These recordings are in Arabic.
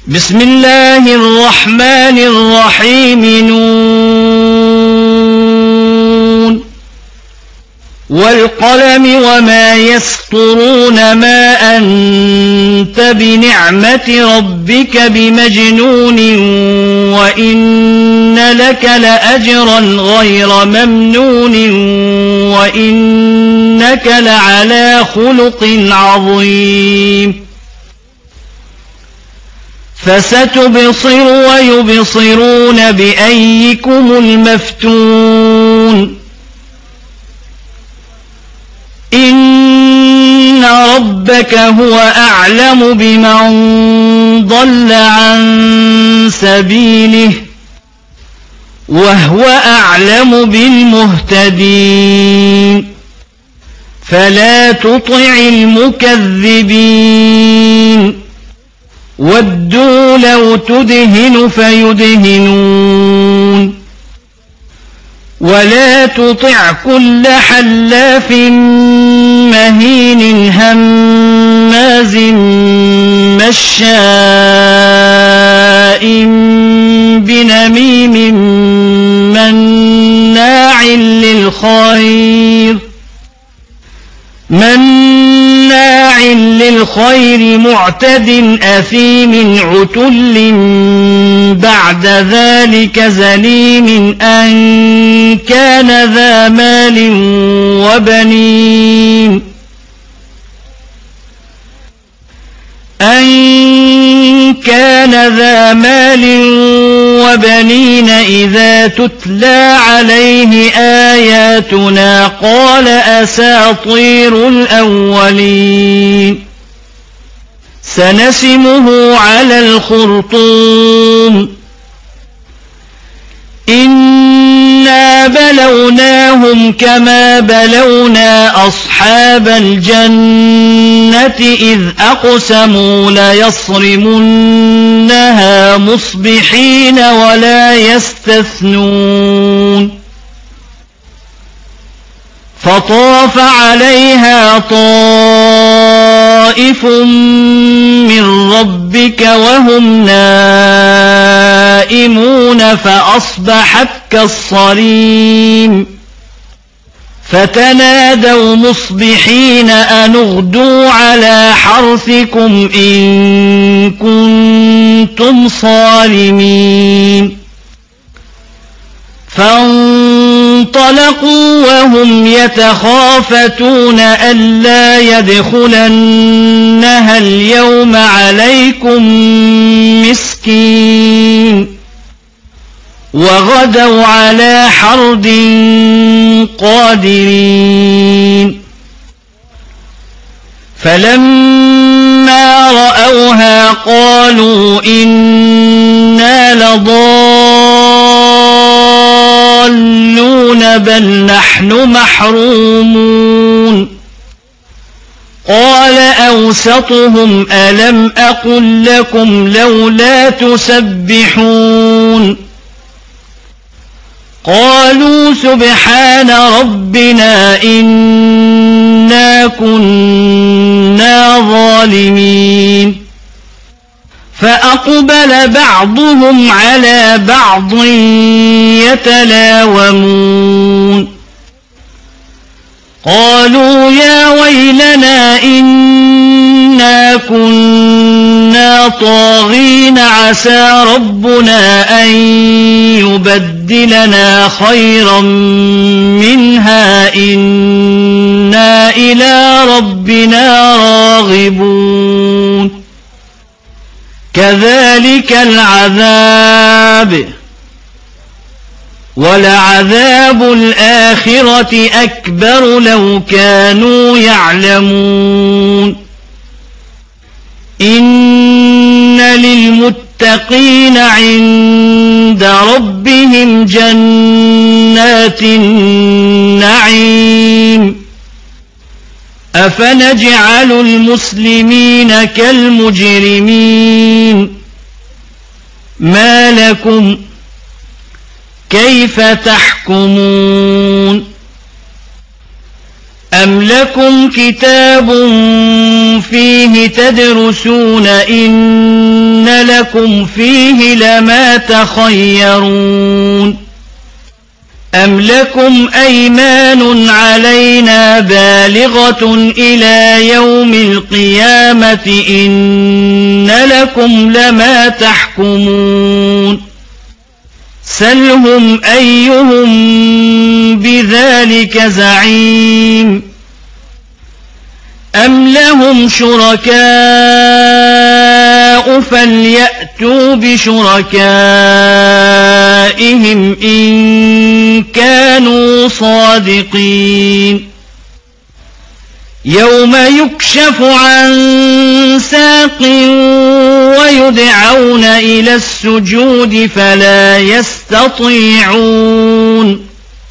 بسم الله الرحمن الرحيم نون والقلم وما يسطرون ما أنت بنعمة ربك بمجنون وإن لك لأجرا غير ممنون وإنك لعلى خلق عظيم فستبصر ويبصرون بأيكم المفتون إن ربك هو أعلم بمن ضل عن سبيله وهو أعلم بالمهتدين فلا تطع المكذبين ودوا لو تدهن فيدهنون ولا تطع كل حلاف مهين هماز مشاء بنميم مناع للخير معتد أثيم عتل بعد ذلك زنيم أن كان ذا مال وبنين إذا تتلى عليه آياتنا قال أساطير الأولين سنسمه على الخرطوم إنا بلوناهم كما بلونا أصحاب الجنة إذ أقسموا ليصرمنها مصبحين ولا يستثنون فطاف عليها طائف من ربك وهم نائمون فأصبحت كالصريم فتنادوا مصبحين أن اغدوا على حرثكم إن كنتم صارمين فانطلقوا وهم يتخافتون ألا يدخلنها اليوم عليكم مسكين وغدوا على حرد قادرين فلما رأوها قالوا إنا لضالون بل نحن محرومون قال أوسطهم ألم أقل لكم لولا تسبحون قالوا سبحان ربنا إنا كنا ظالمين فأقبل بعضهم على بعض يتلاومون قالوا يا ويلنا إنا كنا طاغين عسى ربنا أن يبدلنا خيرا منها إنا إلى ربنا راغبون كذلك العذاب ولعذاب الآخرة أكبر لو كانوا يعلمون إن للمتقين عند ربهم جنات النعيم أفنجعل المسلمين كالمجرمين ما لكم كيف تحكمون أم لكم كتاب فيه تدرسون إن لكم فيه لما تخيرون أم لكم أيمان علينا بالغة إلى يوم القيامة إن لكم لما تحكمون سلهم أيهم بذلك زعيم أم لهم شركاء فليأتوا بشركائهم إن كانوا صادقين يوم يكشف عن ساق ويدعون إلى السجود فلا يستطيعون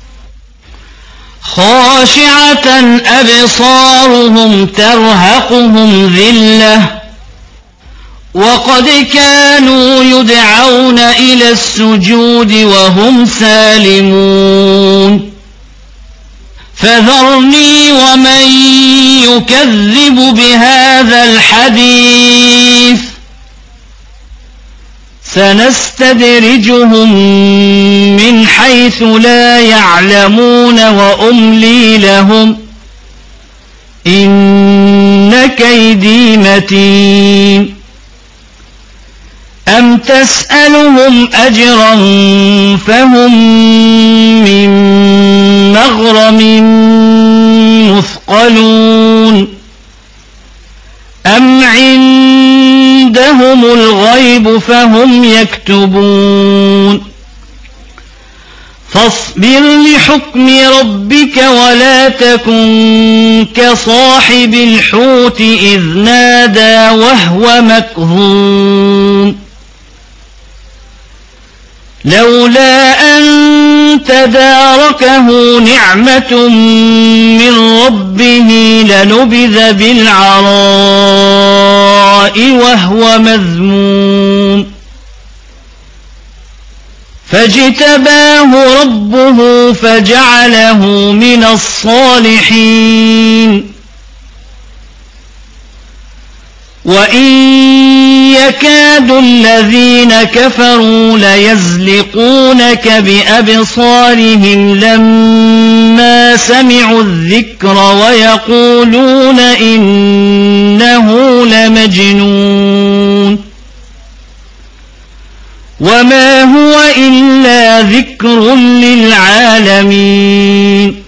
خاشعة أبصارهم ترهقهم ذلة وقد كانوا يدعون إلى السجود وهم سالمون فذرني ومن يكذب بهذا الحديث سنستدرجهم من حيث لا يعلمون وأملي لهم إن كيدي متين أم تسألهم أجرا فهم من مغرم مثقلون أم عندهم الغيب فهم يكتبون فاصبر لحكم ربك ولا تكن كصاحب الحوت إذ نادى وهو مكظوم لولا أن تداركه نعمة من ربه لنبذ بالعراء وهو مذموم فاجتباه ربه فجعله من الصالحين وإن يكاد الذين كفروا ليزلقونك بأبصارهم لما سمعوا الذكر ويقولون إنه لمجنون وما هو إلا ذكر للعالمين